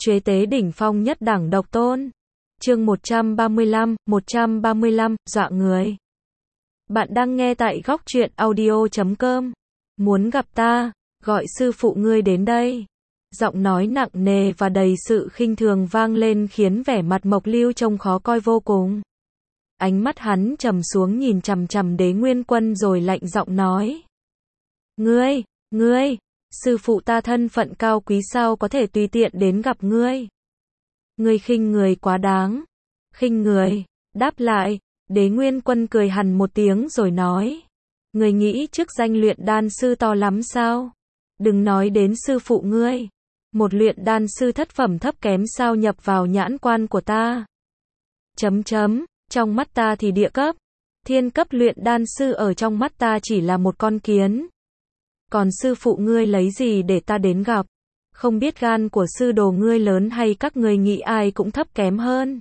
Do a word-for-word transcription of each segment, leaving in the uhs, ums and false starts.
Chế tế đỉnh phong nhất đẳng độc tôn. Chương một trăm ba mươi lăm, một trăm ba mươi lăm, dọa người. Bạn đang nghe tại góc truyện audio chấm com. Muốn gặp ta, gọi sư phụ ngươi đến đây. Giọng nói nặng nề và đầy sự khinh thường vang lên khiến vẻ mặt Mộc Lưu trông khó coi vô cùng. Ánh mắt hắn trầm xuống nhìn chằm chằm Đế Nguyên Quân rồi lạnh giọng nói. Ngươi, ngươi, sư phụ ta thân phận cao quý sao có thể tùy tiện đến gặp ngươi. Ngươi khinh người quá đáng. Khinh người, đáp lại, Đế Nguyên Quân cười hằn một tiếng rồi nói. Ngươi nghĩ chức danh luyện đan sư to lắm sao? Đừng nói đến sư phụ ngươi. Một luyện đan sư thất phẩm thấp kém sao nhập vào nhãn quan của ta. Chấm chấm, trong mắt ta thì địa cấp, thiên cấp luyện đan sư ở trong mắt ta chỉ là một con kiến. Còn sư phụ ngươi lấy gì để ta đến gặp? Không biết gan của sư đồ ngươi lớn hay các ngươi nghĩ ai cũng thấp kém hơn.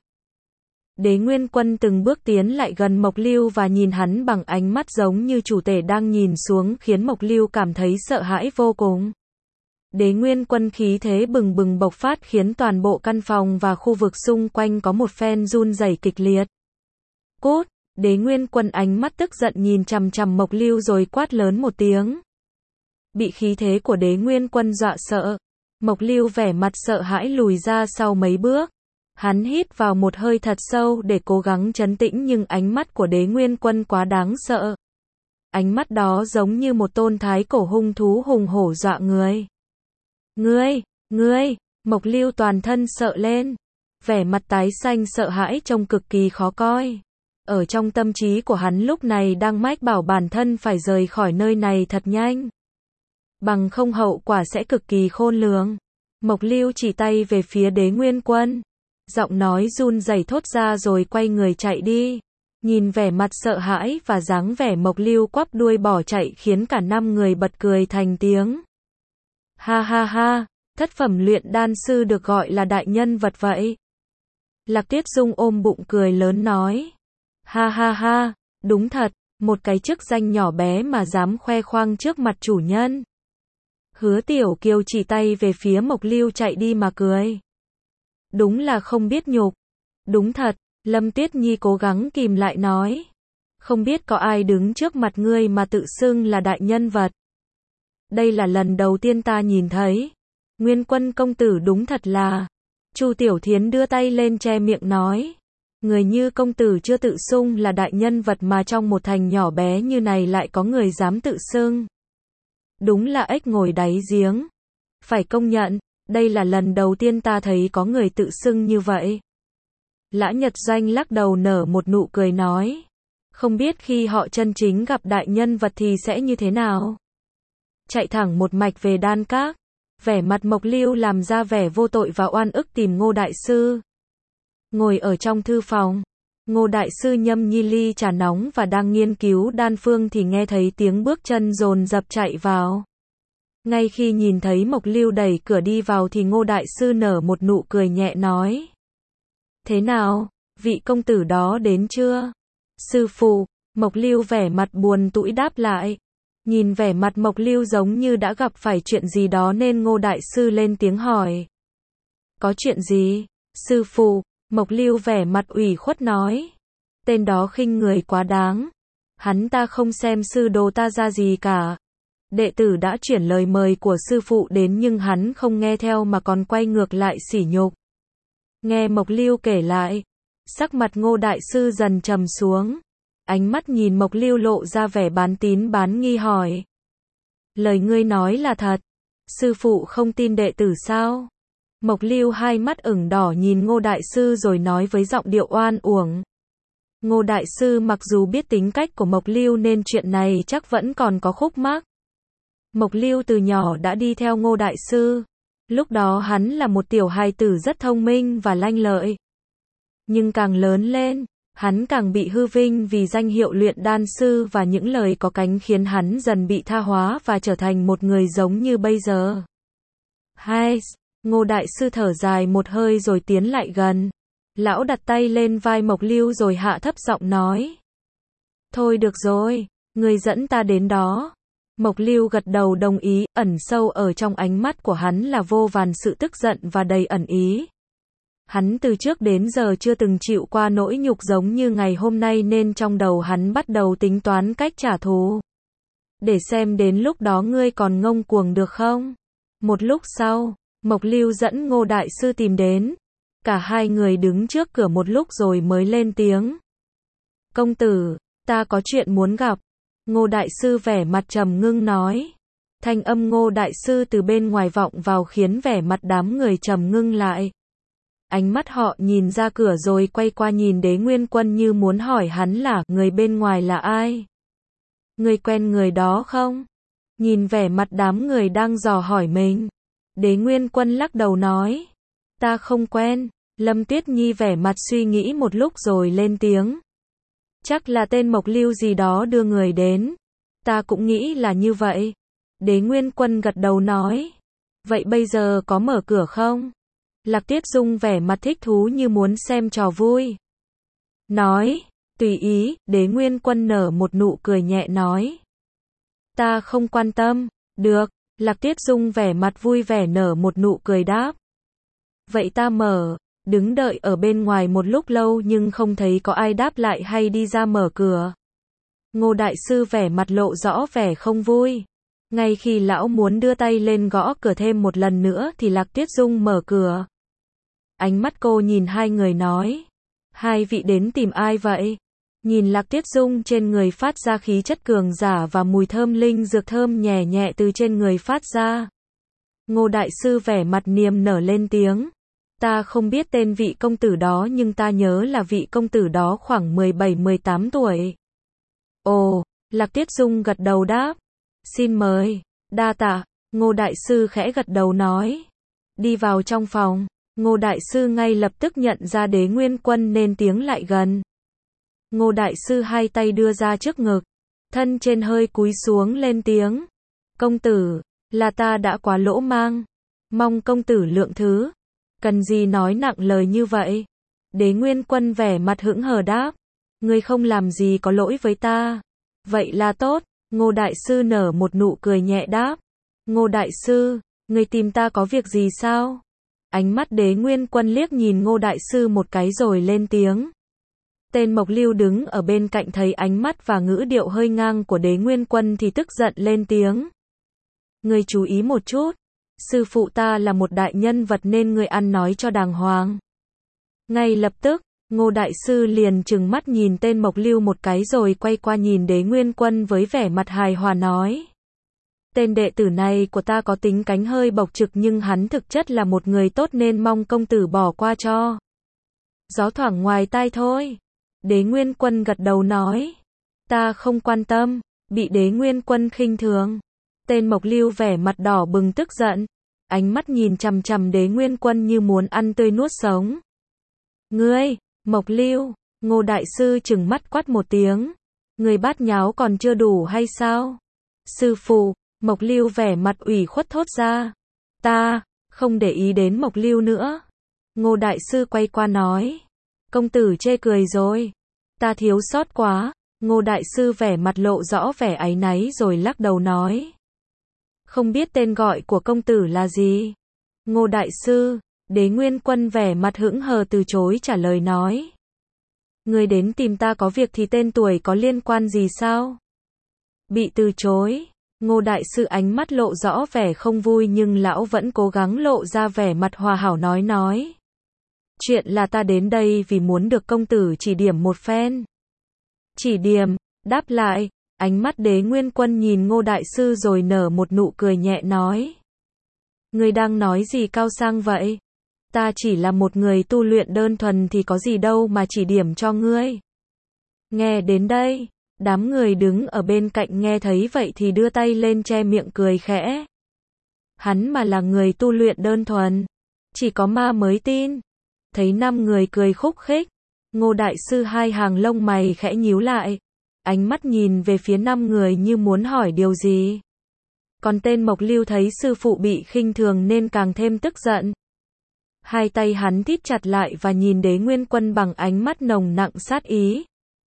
Đế Nguyên Quân từng bước tiến lại gần Mộc Lưu và nhìn hắn bằng ánh mắt giống như chủ tể đang nhìn xuống khiến Mộc Lưu cảm thấy sợ hãi vô cùng. Đế Nguyên Quân khí thế bừng bừng bộc phát khiến toàn bộ căn phòng và khu vực xung quanh có một phen run rẩy kịch liệt. Cút! Đế Nguyên Quân ánh mắt tức giận nhìn chằm chằm Mộc Lưu rồi quát lớn một tiếng. Bị khí thế của Đế Nguyên Quân dọa sợ, Mộc Lưu vẻ mặt sợ hãi lùi ra sau mấy bước. Hắn hít vào một hơi thật sâu để cố gắng trấn tĩnh nhưng ánh mắt của Đế Nguyên Quân quá đáng sợ. Ánh mắt đó giống như một tôn thái cổ hung thú hùng hổ dọa người. Ngươi, ngươi, Mộc Lưu toàn thân sợ lên. Vẻ mặt tái xanh sợ hãi trông cực kỳ khó coi. Ở trong tâm trí của hắn lúc này đang mách bảo bản thân phải rời khỏi nơi này thật nhanh. Bằng không hậu quả sẽ cực kỳ khôn lường. Mộc Lưu chỉ tay về phía Đế Nguyên Quân. Giọng nói run rẩy thốt ra rồi quay người chạy đi. Nhìn vẻ mặt sợ hãi và dáng vẻ Mộc Lưu quắp đuôi bỏ chạy khiến cả năm người bật cười thành tiếng. Ha ha ha, thất phẩm luyện đan sư được gọi là đại nhân vật vậy. Lạc Tuyết Dung ôm bụng cười lớn nói. Ha ha ha, đúng thật, một cái chức danh nhỏ bé mà dám khoe khoang trước mặt chủ nhân. Hứa Tiểu Kiều chỉ tay về phía Mộc Lưu chạy đi mà cười. Đúng là không biết nhục. Đúng thật, Lâm Tuyết Nhi cố gắng kìm lại nói. Không biết có ai đứng trước mặt ngươi mà tự xưng là đại nhân vật. Đây là lần đầu tiên ta nhìn thấy. Nguyên Quân công tử đúng thật là. Chu Tiểu Thiến đưa tay lên che miệng nói. Người như công tử chưa tự xưng là đại nhân vật mà trong một thành nhỏ bé như này lại có người dám tự xưng. Đúng là ếch ngồi đáy giếng. Phải công nhận, đây là lần đầu tiên ta thấy có người tự xưng như vậy. Lã Nhật Doanh lắc đầu nở một nụ cười nói. Không biết khi họ chân chính gặp đại nhân vật thì sẽ như thế nào. Chạy thẳng một mạch về Đan Các. Vẻ mặt Mộc Lưu làm ra vẻ vô tội và oan ức tìm Ngô Đại Sư. Ngồi ở trong thư phòng, Ngô Đại Sư nhâm nhi ly trà nóng và đang nghiên cứu đan phương thì nghe thấy tiếng bước chân dồn dập chạy vào. Ngay khi nhìn thấy Mộc Lưu đẩy cửa đi vào thì Ngô Đại Sư nở một nụ cười nhẹ nói. Thế nào, vị công tử đó đến chưa? Sư phụ, Mộc Lưu vẻ mặt buồn tủi đáp lại. Nhìn vẻ mặt Mộc Lưu giống như đã gặp phải chuyện gì đó nên Ngô Đại Sư lên tiếng hỏi. Có chuyện gì? Sư phụ, Mộc Lưu vẻ mặt ủy khuất nói. Tên đó khinh người quá đáng. Hắn ta không xem sư đồ ta ra gì cả. Đệ tử đã chuyển lời mời của sư phụ đến nhưng hắn không nghe theo mà còn quay ngược lại sỉ nhục. Nghe Mộc Lưu kể lại, sắc mặt Ngô Đại Sư dần trầm xuống. Ánh mắt nhìn Mộc Lưu lộ ra vẻ bán tín bán nghi hỏi. Lời ngươi nói là thật. Sư phụ không tin đệ tử sao? Mộc Lưu hai mắt ửng đỏ nhìn Ngô Đại Sư rồi nói với giọng điệu oan uổng. Ngô Đại Sư mặc dù biết tính cách của Mộc Lưu nên chuyện này chắc vẫn còn có khúc mắc. Mộc Lưu từ nhỏ đã đi theo Ngô Đại Sư. Lúc đó hắn là một tiểu hài tử rất thông minh và lanh lợi. Nhưng càng lớn lên, hắn càng bị hư vinh vì danh hiệu luyện đan sư và những lời có cánh khiến hắn dần bị tha hóa và trở thành một người giống như bây giờ. Hai, Ngô Đại Sư thở dài một hơi rồi tiến lại gần. Lão đặt tay lên vai Mộc Lưu rồi hạ thấp giọng nói. Thôi được rồi, ngươi dẫn ta đến đó. Mộc Lưu gật đầu đồng ý, ẩn sâu ở trong ánh mắt của hắn là vô vàn sự tức giận và đầy ẩn ý. Hắn từ trước đến giờ chưa từng chịu qua nỗi nhục giống như ngày hôm nay nên trong đầu hắn bắt đầu tính toán cách trả thù. Để xem đến lúc đó ngươi còn ngông cuồng được không? Một lúc sau, Mộc Lưu dẫn Ngô Đại Sư tìm đến. Cả hai người đứng trước cửa một lúc rồi mới lên tiếng. Công tử, ta có chuyện muốn gặp. Ngô Đại Sư vẻ mặt trầm ngưng nói. Thanh âm Ngô Đại Sư từ bên ngoài vọng vào khiến vẻ mặt đám người trầm ngưng lại. Ánh mắt họ nhìn ra cửa rồi quay qua nhìn Đế Nguyên Quân như muốn hỏi hắn là người bên ngoài là ai. Người quen người đó không? Nhìn vẻ mặt đám người đang dò hỏi mình. Đế Nguyên Quân lắc đầu nói. Ta không quen. Lâm Tuyết Nhi vẻ mặt suy nghĩ một lúc rồi lên tiếng. Chắc là tên Mộc Lưu gì đó đưa người đến. Ta cũng nghĩ là như vậy. Đế Nguyên Quân gật đầu nói. Vậy bây giờ có mở cửa không? Lạc Tiết Dung vẻ mặt thích thú như muốn xem trò vui. Nói, tùy ý, Đế Nguyên Quân nở một nụ cười nhẹ nói. Ta không quan tâm, được, Lạc Tiết Dung vẻ mặt vui vẻ nở một nụ cười đáp. Vậy ta mở, đứng đợi ở bên ngoài một lúc lâu nhưng không thấy có ai đáp lại hay đi ra mở cửa. Ngô Đại Sư vẻ mặt lộ rõ vẻ không vui. Ngay khi lão muốn đưa tay lên gõ cửa thêm một lần nữa thì Lạc Tiết Dung mở cửa. Ánh mắt cô nhìn hai người nói. Hai vị đến tìm ai vậy? Nhìn Lạc Tiết Dung trên người phát ra khí chất cường giả và mùi thơm linh dược thơm nhẹ nhẹ từ trên người phát ra. Ngô Đại Sư vẻ mặt niềm nở lên tiếng. Ta không biết tên vị công tử đó nhưng ta nhớ là vị công tử đó khoảng mười bảy mười tám tuổi. Ồ, Lạc Tiết Dung gật đầu đáp. Xin mời, đa tạ, Ngô Đại Sư khẽ gật đầu nói. Đi vào trong phòng, Ngô Đại Sư ngay lập tức nhận ra Đế Nguyên Quân nên tiếng lại gần. Ngô Đại Sư hai tay đưa ra trước ngực, thân trên hơi cúi xuống lên tiếng. Công tử, là ta đã quá lỗ mang, mong công tử lượng thứ. Cần gì nói nặng lời như vậy? Đế Nguyên Quân vẻ mặt hững hờ đáp. Ngươi không làm gì có lỗi với ta. Vậy là tốt. Ngô Đại Sư nở một nụ cười nhẹ đáp. Ngô Đại Sư, ngươi tìm ta có việc gì sao? Ánh mắt Đế Nguyên Quân liếc nhìn Ngô Đại Sư một cái rồi lên tiếng. Tên Mộc Lưu đứng ở bên cạnh thấy ánh mắt và ngữ điệu hơi ngang của Đế Nguyên Quân thì tức giận lên tiếng. Ngươi chú ý một chút. Sư phụ ta là một đại nhân vật nên ngươi ăn nói cho đàng hoàng. Ngay lập tức, Ngô Đại Sư liền trừng mắt nhìn tên Mộc Lưu một cái rồi quay qua nhìn Đế Nguyên Quân với vẻ mặt hài hòa nói. Tên đệ tử này của ta có tính cánh hơi bộc trực nhưng hắn thực chất là một người tốt nên mong công tử bỏ qua cho. Gió thoảng ngoài tai thôi. Đế Nguyên Quân gật đầu nói. Ta không quan tâm, bị Đế Nguyên Quân khinh thường. Tên Mộc Lưu vẻ mặt đỏ bừng tức giận. Ánh mắt nhìn chằm chằm Đế Nguyên Quân như muốn ăn tươi nuốt sống. Ngươi, Mộc Lưu, Ngô Đại Sư trừng mắt quát một tiếng. Người bát nháo còn chưa đủ hay sao? Sư phụ, Mộc Lưu vẻ mặt ủy khuất thốt ra. Ta, không để ý đến Mộc Lưu nữa. Ngô Đại Sư quay qua nói. Công tử chê cười rồi. Ta thiếu sót quá. Ngô Đại Sư vẻ mặt lộ rõ vẻ áy náy rồi lắc đầu nói. Không biết tên gọi của công tử là gì? Ngô Đại Sư, Đế Nguyên Quân vẻ mặt hững hờ từ chối trả lời nói. Người đến tìm ta có việc thì tên tuổi có liên quan gì sao? Bị từ chối. Ngô Đại Sư ánh mắt lộ rõ vẻ không vui nhưng lão vẫn cố gắng lộ ra vẻ mặt hòa hảo nói nói. Chuyện là ta đến đây vì muốn được công tử chỉ điểm một phen. Chỉ điểm, đáp lại, ánh mắt Đế Nguyên Quân nhìn Ngô Đại Sư rồi nở một nụ cười nhẹ nói. Ngươi đang nói gì cao sang vậy? Ta chỉ là một người tu luyện đơn thuần thì có gì đâu mà chỉ điểm cho ngươi. Nghe đến đây, đám người đứng ở bên cạnh nghe thấy vậy thì đưa tay lên che miệng cười khẽ. Hắn mà là người tu luyện đơn thuần, chỉ có ma mới tin. Thấy năm người cười khúc khích, Ngô Đại Sư hai hàng lông mày khẽ nhíu lại, ánh mắt nhìn về phía năm người như muốn hỏi điều gì. Còn tên Mộc Lưu thấy sư phụ bị khinh thường nên càng thêm tức giận. Hai tay hắn thít chặt lại và nhìn Đế Nguyên Quân bằng ánh mắt nồng nặng sát ý.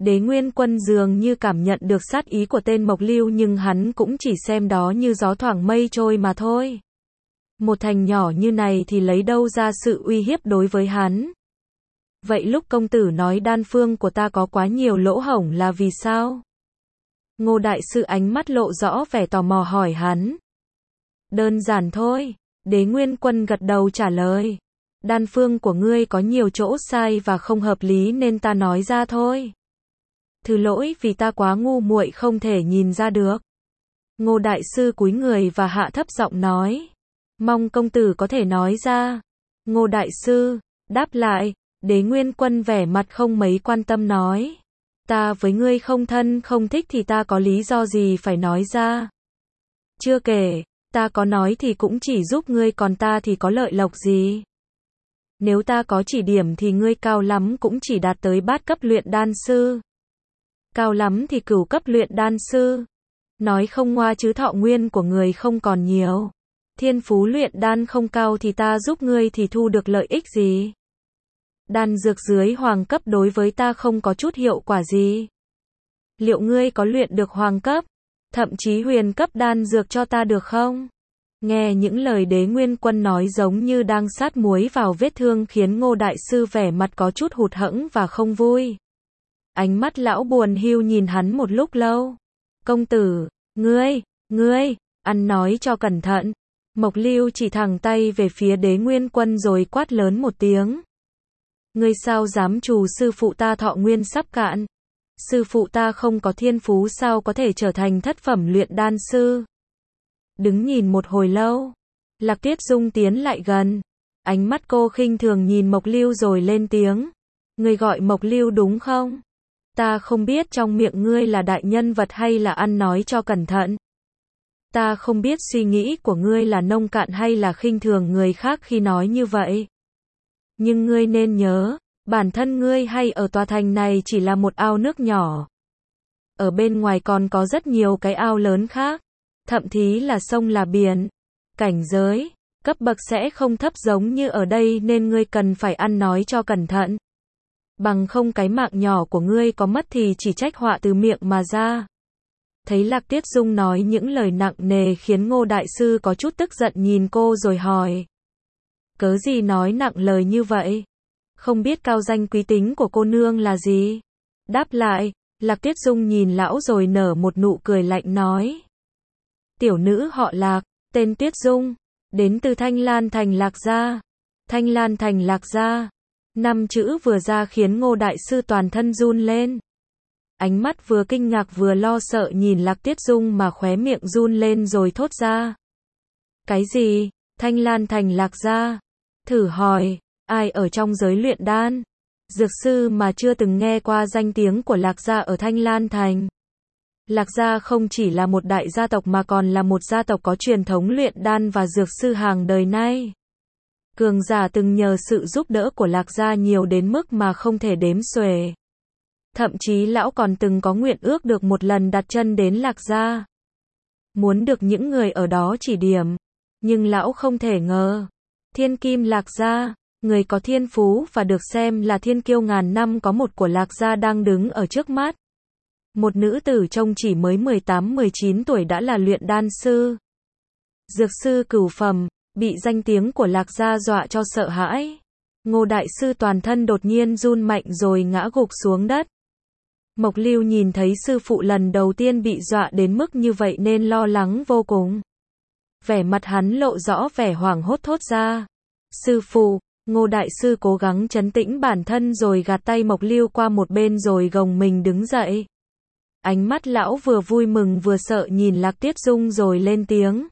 Đế Nguyên Quân dường như cảm nhận được sát ý của tên Mộc Lưu nhưng hắn cũng chỉ xem đó như gió thoảng mây trôi mà thôi. Một thành nhỏ như này thì lấy đâu ra sự uy hiếp đối với hắn. Vậy lúc công tử nói đan phương của ta có quá nhiều lỗ hổng là vì sao? Ngô Đại Sư ánh mắt lộ rõ vẻ tò mò hỏi hắn. Đơn giản thôi, Đế Nguyên Quân gật đầu trả lời. Đan phương của ngươi có nhiều chỗ sai và không hợp lý nên ta nói ra thôi. Thứ lỗi vì ta quá ngu muội không thể nhìn ra được. Ngô Đại Sư cúi người và hạ thấp giọng nói. Mong công tử có thể nói ra. Ngô Đại Sư đáp lại. Đế Nguyên Quân vẻ mặt không mấy quan tâm nói. Ta với ngươi không thân không thích thì ta có lý do gì phải nói ra. Chưa kể, ta có nói thì cũng chỉ giúp ngươi còn ta thì có lợi lộc gì. Nếu ta có chỉ điểm thì ngươi cao lắm cũng chỉ đạt tới bát cấp luyện đan sư. Cao lắm thì cửu cấp luyện đan sư. Nói không ngoa chứ thọ nguyên của người không còn nhiều. Thiên phú luyện đan không cao thì ta giúp ngươi thì thu được lợi ích gì. Đan dược dưới hoàng cấp đối với ta không có chút hiệu quả gì. Liệu ngươi có luyện được hoàng cấp, thậm chí huyền cấp đan dược cho ta được không? Nghe những lời Đế Nguyên Quân nói giống như đang sát muối vào vết thương khiến Ngô Đại Sư vẻ mặt có chút hụt hẫng và không vui. Ánh mắt lão buồn hiu nhìn hắn một lúc lâu. Công tử, ngươi, ngươi, ăn nói cho cẩn thận. Mộc Lưu chỉ thẳng tay về phía Đế Nguyên Quân rồi quát lớn một tiếng. Ngươi sao dám trù sư phụ ta thọ nguyên sắp cạn? Sư phụ ta không có thiên phú sao có thể trở thành thất phẩm luyện đan sư? Đứng nhìn một hồi lâu, Lạc Tuyết Dung tiến lại gần. Ánh mắt cô khinh thường nhìn Mộc Lưu rồi lên tiếng. Ngươi gọi Mộc Lưu đúng không? Ta không biết trong miệng ngươi là đại nhân vật hay là ăn nói cho cẩn thận. Ta không biết suy nghĩ của ngươi là nông cạn hay là khinh thường người khác khi nói như vậy. Nhưng ngươi nên nhớ, bản thân ngươi hay ở tòa thành này chỉ là một ao nước nhỏ. Ở bên ngoài còn có rất nhiều cái ao lớn khác, thậm chí là sông là biển. Cảnh giới, cấp bậc sẽ không thấp giống như ở đây nên ngươi cần phải ăn nói cho cẩn thận. Bằng không cái mạng nhỏ của ngươi có mất thì chỉ trách họa từ miệng mà ra. Thấy Lạc Tuyết Dung nói những lời nặng nề khiến Ngô Đại Sư có chút tức giận nhìn cô rồi hỏi. Cớ gì nói nặng lời như vậy? Không biết cao danh quý tính của cô nương là gì? Đáp lại, Lạc Tuyết Dung nhìn lão rồi nở một nụ cười lạnh nói. Tiểu nữ họ Lạc, tên Tuyết Dung, đến từ Thanh Lan Thành Lạc Gia. Thanh Lan Thành Lạc Gia. Năm chữ vừa ra khiến Ngô Đại Sư toàn thân run lên. Ánh mắt vừa kinh ngạc vừa lo sợ nhìn Lạc Tuyết Dung mà khóe miệng run lên rồi thốt ra. Cái gì? Thanh Lan Thành Lạc Gia? Thử hỏi, ai ở trong giới luyện đan? Dược sư mà chưa từng nghe qua danh tiếng của Lạc Gia ở Thanh Lan Thành. Lạc Gia không chỉ là một đại gia tộc mà còn là một gia tộc có truyền thống luyện đan và dược sư hàng đời nay. Cường giả từng nhờ sự giúp đỡ của Lạc Gia nhiều đến mức mà không thể đếm xuể. Thậm chí lão còn từng có nguyện ước được một lần đặt chân đến Lạc Gia. Muốn được những người ở đó chỉ điểm. Nhưng lão không thể ngờ. Thiên Kim Lạc Gia, người có thiên phú và được xem là thiên kiêu ngàn năm có một của Lạc Gia đang đứng ở trước mắt. Một nữ tử trông chỉ mới mười tám mười chín tuổi đã là luyện đan sư. Dược sư cửu phẩm, bị danh tiếng của Lạc Gia dọa cho sợ hãi. Ngô Đại Sư toàn thân đột nhiên run mạnh rồi ngã gục xuống đất. Mộc Lưu nhìn thấy sư phụ lần đầu tiên bị dọa đến mức như vậy nên lo lắng vô cùng. Vẻ mặt hắn lộ rõ vẻ hoảng hốt thốt ra. Sư phụ, Ngô Đại Sư cố gắng trấn tĩnh bản thân rồi gạt tay Mộc Lưu qua một bên rồi gồng mình đứng dậy. Ánh mắt lão vừa vui mừng vừa sợ nhìn Lạc Tuyết Dung rồi lên tiếng.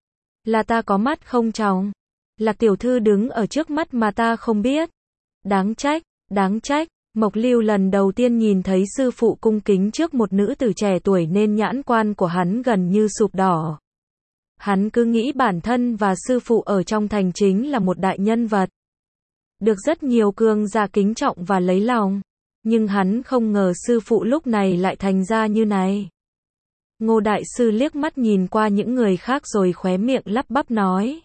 Là ta có mắt không tròng. Lạc tiểu thư đứng ở trước mắt mà ta không biết. Đáng trách, đáng trách. Mộc Lưu lần đầu tiên nhìn thấy sư phụ cung kính trước một nữ tử trẻ tuổi nên nhãn quan của hắn gần như sụp đỏ. Hắn cứ nghĩ bản thân và sư phụ ở trong thành chính là một đại nhân vật. Được rất nhiều cường giả kính trọng và lấy lòng. Nhưng hắn không ngờ sư phụ lúc này lại thành ra như này. Ngô Đại Sư liếc mắt nhìn qua những người khác rồi khóe miệng lắp bắp nói.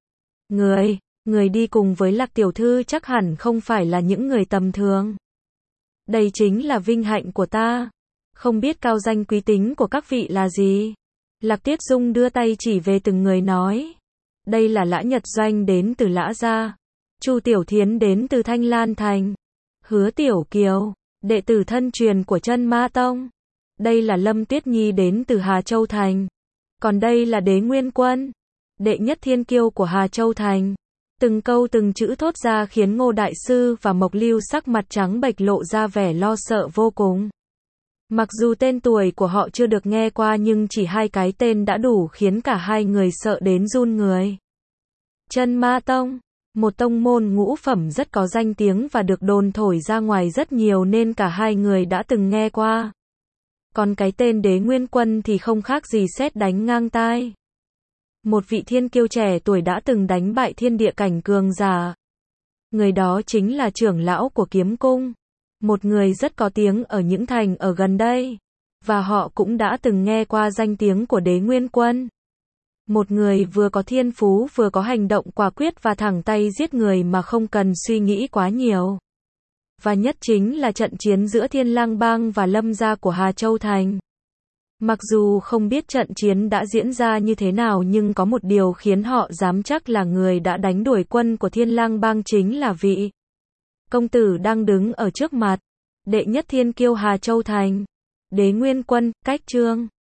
Người, người đi cùng với Lạc tiểu thư chắc hẳn không phải là những người tầm thường. Đây chính là vinh hạnh của ta. Không biết cao danh quý tính của các vị là gì? Lạc Tiết Dung đưa tay chỉ về từng người nói. Đây là Lã Nhật Doanh đến từ Lã Gia. Chu Tiểu Thiến đến từ Thanh Lan Thành. Hứa Tiểu Kiều, đệ tử thân truyền của Chân Ma Tông. Đây là Lâm Tuyết Nhi đến từ Hà Châu Thành. Còn đây là Đế Nguyên Quân, đệ nhất thiên kiêu của Hà Châu Thành. Từng câu từng chữ thốt ra khiến Ngô Đại Sư và Mộc Lưu sắc mặt trắng bệch lộ ra vẻ lo sợ vô cùng. Mặc dù tên tuổi của họ chưa được nghe qua nhưng chỉ hai cái tên đã đủ khiến cả hai người sợ đến run người. Chân Ma Tông, một tông môn ngũ phẩm rất có danh tiếng và được đồn thổi ra ngoài rất nhiều nên cả hai người đã từng nghe qua. Còn cái tên Đế Nguyên Quân thì không khác gì sét đánh ngang tai. Một vị thiên kiêu trẻ tuổi đã từng đánh bại thiên địa cảnh cường giả. Người đó chính là trưởng lão của Kiếm Cung, một người rất có tiếng ở những thành ở gần đây. Và họ cũng đã từng nghe qua danh tiếng của Đế Nguyên Quân. Một người vừa có thiên phú vừa có hành động quả quyết và thẳng tay giết người mà không cần suy nghĩ quá nhiều. Và nhất chính là trận chiến giữa Thiên Lang Bang và Lâm gia của Hà Châu Thành. Mặc dù không biết trận chiến đã diễn ra như thế nào nhưng có một điều khiến họ dám chắc là người đã đánh đuổi quân của Thiên Lang Bang chính là vị công tử đang đứng ở trước mặt, đệ nhất thiên kiêu Hà Châu Thành, Đế Nguyên Quân. Cách chương